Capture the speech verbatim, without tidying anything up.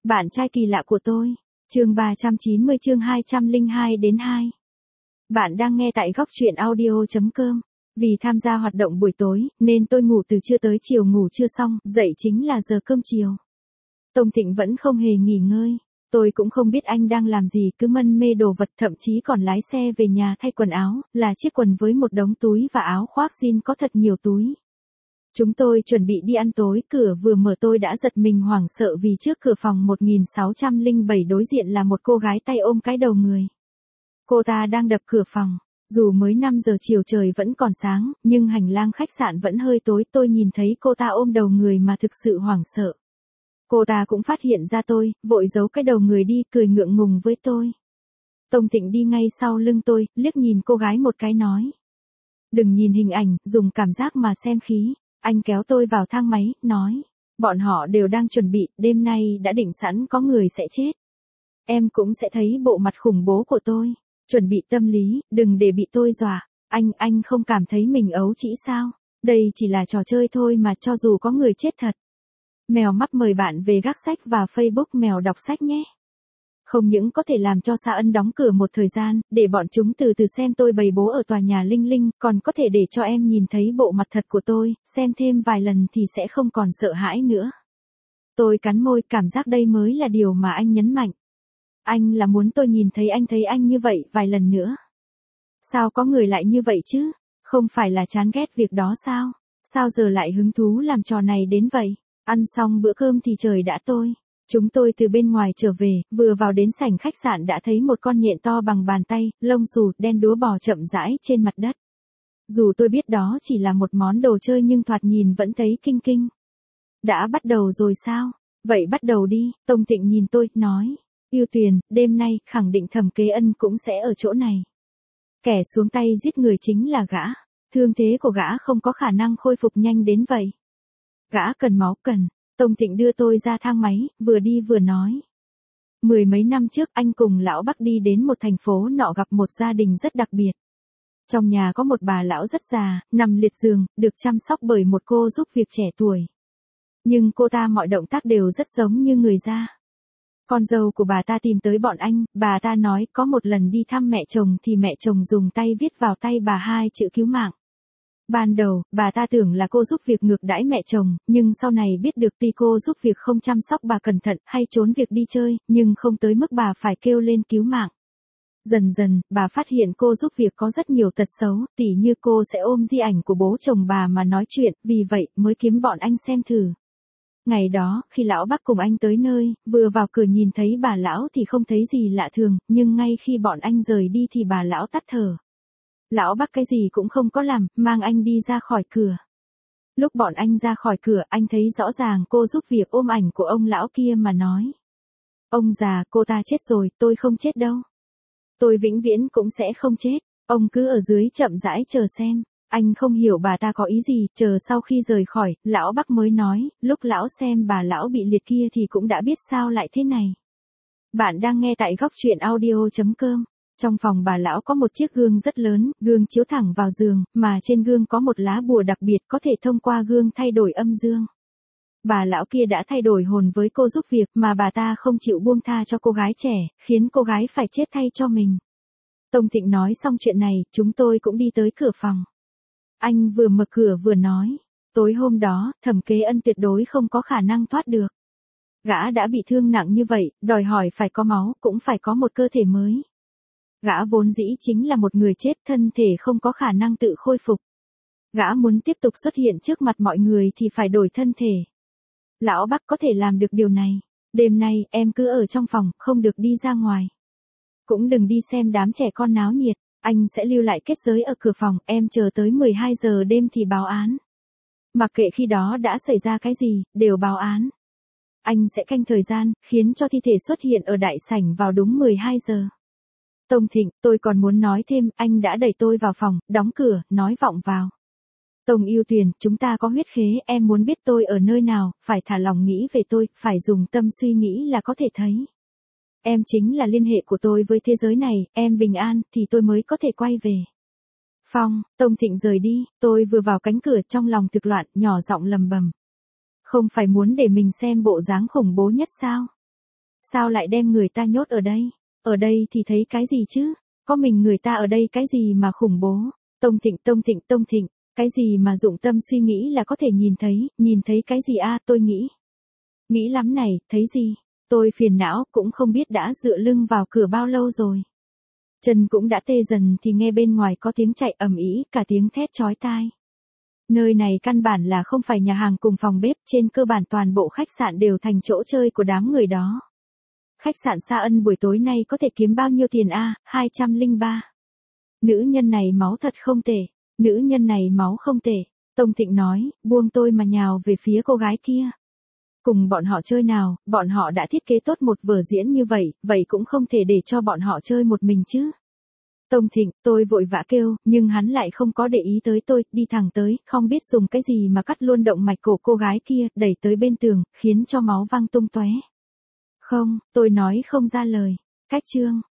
Bạn trai kỳ lạ của tôi. Chương ba trăm chín mươi chương hai trăm lẻ hai đến hai. Bạn đang nghe tại góc truyện audio chấm com. Vì tham gia hoạt động buổi tối, nên tôi ngủ từ trưa tới chiều ngủ chưa xong, dậy chính là giờ cơm chiều. Tông Thịnh vẫn không hề nghỉ ngơi. Tôi cũng không biết anh đang làm gì, cứ mân mê đồ vật, thậm chí còn lái xe về nhà thay quần áo, là chiếc quần với một đống túi và áo khoác jean có thật nhiều túi. Chúng tôi chuẩn bị đi ăn tối, cửa vừa mở tôi đã giật mình hoảng sợ vì trước cửa phòng một nghìn sáu trăm lẻ bảy đối diện là một cô gái tay ôm cái đầu người. Cô ta đang đập cửa phòng. Dù mới năm giờ chiều trời vẫn còn sáng, nhưng hành lang khách sạn vẫn hơi tối, tôi nhìn thấy cô ta ôm đầu người mà thực sự hoảng sợ. Cô ta cũng phát hiện ra tôi, vội giấu cái đầu người đi, cười ngượng ngùng với tôi. Tông Thịnh đi ngay sau lưng tôi, liếc nhìn cô gái một cái nói. Đừng nhìn hình ảnh, dùng cảm giác mà xem khí. Anh kéo tôi vào thang máy, nói. Bọn họ đều đang chuẩn bị, đêm nay đã định sẵn có người sẽ chết. Em cũng sẽ thấy bộ mặt khủng bố của tôi. Chuẩn bị tâm lý, đừng để bị tôi dọa. Anh, anh không cảm thấy mình ấu trĩ sao? Đây chỉ là trò chơi thôi mà, cho dù có người chết thật. Mèo mắp mời bạn về gác sách và Facebook Mèo đọc sách nhé. Không những có thể làm cho Sa Ân đóng cửa một thời gian, để bọn chúng từ từ xem tôi bày bố ở tòa nhà Linh Linh, còn có thể để cho em nhìn thấy bộ mặt thật của tôi, xem thêm vài lần thì sẽ không còn sợ hãi nữa. Tôi cắn môi, cảm giác đây mới là điều mà anh nhấn mạnh. Anh là muốn tôi nhìn thấy anh thấy anh như vậy vài lần nữa. Sao có người lại như vậy chứ? Không phải là chán ghét việc đó sao? Sao giờ lại hứng thú làm trò này đến vậy? Ăn xong bữa cơm thì trời đã tối. Chúng tôi từ bên ngoài trở về, vừa vào đến sảnh khách sạn đã thấy một con nhện to bằng bàn tay, lông xù, đen đúa bò chậm rãi trên mặt đất. Dù tôi biết đó chỉ là một món đồ chơi nhưng thoạt nhìn vẫn thấy kinh kinh. Đã bắt đầu rồi sao? Vậy bắt đầu đi, Tông Thịnh nhìn tôi, nói. Yêu Tuyền, đêm nay, khẳng định Thẩm Kế Ân cũng sẽ ở chỗ này. Kẻ xuống tay giết người chính là gã. Thương thế của gã không có khả năng khôi phục nhanh đến vậy. Gã cần máu cần. Tông Thịnh đưa tôi ra thang máy, vừa đi vừa nói. Mười mấy năm trước anh cùng lão Bắc đi đến một thành phố nọ gặp một gia đình rất đặc biệt. Trong nhà có một bà lão rất già, nằm liệt giường, được chăm sóc bởi một cô giúp việc trẻ tuổi. Nhưng cô ta mọi động tác đều rất giống như người già. Con dâu của bà ta tìm tới bọn anh, bà ta nói có một lần đi thăm mẹ chồng thì mẹ chồng dùng tay viết vào tay bà hai chữ cứu mạng. Ban đầu, bà ta tưởng là cô giúp việc ngược đãi mẹ chồng, nhưng sau này biết được tuy cô giúp việc không chăm sóc bà cẩn thận hay trốn việc đi chơi, nhưng không tới mức bà phải kêu lên cứu mạng. Dần dần, bà phát hiện cô giúp việc có rất nhiều tật xấu, tỉ như cô sẽ ôm di ảnh của bố chồng bà mà nói chuyện, vì vậy mới kiếm bọn anh xem thử. Ngày đó, khi lão Bắc cùng anh tới nơi, vừa vào cửa nhìn thấy bà lão thì không thấy gì lạ thường, nhưng ngay khi bọn anh rời đi thì bà lão tắt thở. Lão Bắc cái gì cũng không có làm, mang anh đi ra khỏi cửa. Lúc bọn anh ra khỏi cửa, anh thấy rõ ràng cô giúp việc ôm ảnh của ông lão kia mà nói. Ông già, cô ta chết rồi, tôi không chết đâu. Tôi vĩnh viễn cũng sẽ không chết, ông cứ ở dưới chậm rãi chờ xem. Anh không hiểu bà ta có ý gì, chờ sau khi rời khỏi, lão Bắc mới nói, lúc lão xem bà lão bị liệt kia thì cũng đã biết sao lại thế này. Bạn đang nghe tại góc truyện audio chấm com. Trong phòng bà lão có một chiếc gương rất lớn, gương chiếu thẳng vào giường, mà trên gương có một lá bùa đặc biệt có thể thông qua gương thay đổi âm dương. Bà lão kia đã thay đổi hồn với cô giúp việc mà bà ta không chịu buông tha cho cô gái trẻ, khiến cô gái phải chết thay cho mình. Tông Thịnh nói xong chuyện này, chúng tôi cũng đi tới cửa phòng. Anh vừa mở cửa vừa nói, tối hôm đó, Thẩm Kế Ân tuyệt đối không có khả năng thoát được. Gã đã bị thương nặng như vậy, đòi hỏi phải có máu, cũng phải có một cơ thể mới. Gã vốn dĩ chính là một người chết, thân thể không có khả năng tự khôi phục. Gã muốn tiếp tục xuất hiện trước mặt mọi người thì phải đổi thân thể. Lão Bắc có thể làm được điều này. Đêm nay, em cứ ở trong phòng, không được đi ra ngoài. Cũng đừng đi xem đám trẻ con náo nhiệt. Anh sẽ lưu lại kết giới ở cửa phòng, em chờ tới mười hai giờ đêm thì báo án. Mặc kệ khi đó đã xảy ra cái gì, đều báo án. Anh sẽ canh thời gian, khiến cho thi thể xuất hiện ở đại sảnh vào đúng mười hai giờ. Tông Thịnh, tôi còn muốn nói thêm, anh đã đẩy tôi vào phòng, đóng cửa, nói vọng vào. Tông Yêu Tuyền, chúng ta có huyết khế, em muốn biết tôi ở nơi nào, phải thả lòng nghĩ về tôi, phải dùng tâm suy nghĩ là có thể thấy. Em chính là liên hệ của tôi với thế giới này, em bình an, thì tôi mới có thể quay về. Phong, Tông Thịnh rời đi, tôi vừa vào cánh cửa trong lòng thực loạn, nhỏ giọng lầm bầm. Không phải muốn để mình xem bộ dáng khủng bố nhất sao? Sao lại đem người ta nhốt ở đây? Ở đây thì thấy cái gì chứ? Có mình người ta ở đây cái gì mà khủng bố? Tông Thịnh, Tông Thịnh, Tông Thịnh, cái gì mà dụng tâm suy nghĩ là có thể nhìn thấy, nhìn thấy cái gì a? Tôi nghĩ. Nghĩ lắm này, thấy gì? Tôi phiền não, cũng không biết đã dựa lưng vào cửa bao lâu rồi. Chân cũng đã tê dần thì nghe bên ngoài có tiếng chạy ầm ĩ, cả tiếng thét chói tai. Nơi này căn bản là không phải nhà hàng cùng phòng bếp, trên cơ bản toàn bộ khách sạn đều thành chỗ chơi của đám người đó. Khách sạn Sa Ân buổi tối nay có thể kiếm bao nhiêu tiền a? hai trăm lẻ ba. Nữ nhân này máu thật không tệ, nữ nhân này máu không tệ. Tông Thịnh nói, buông tôi mà nhào về phía cô gái kia. Cùng bọn họ chơi nào, bọn họ đã thiết kế tốt một vở diễn như vậy, vậy cũng không thể để cho bọn họ chơi một mình chứ. Tông Thịnh, tôi vội vã kêu, nhưng hắn lại không có để ý tới tôi, đi thẳng tới, không biết dùng cái gì mà cắt luôn động mạch cổ cô gái kia, đẩy tới bên tường, khiến cho máu văng tung tóe. Không, tôi nói không ra lời. Cách chương.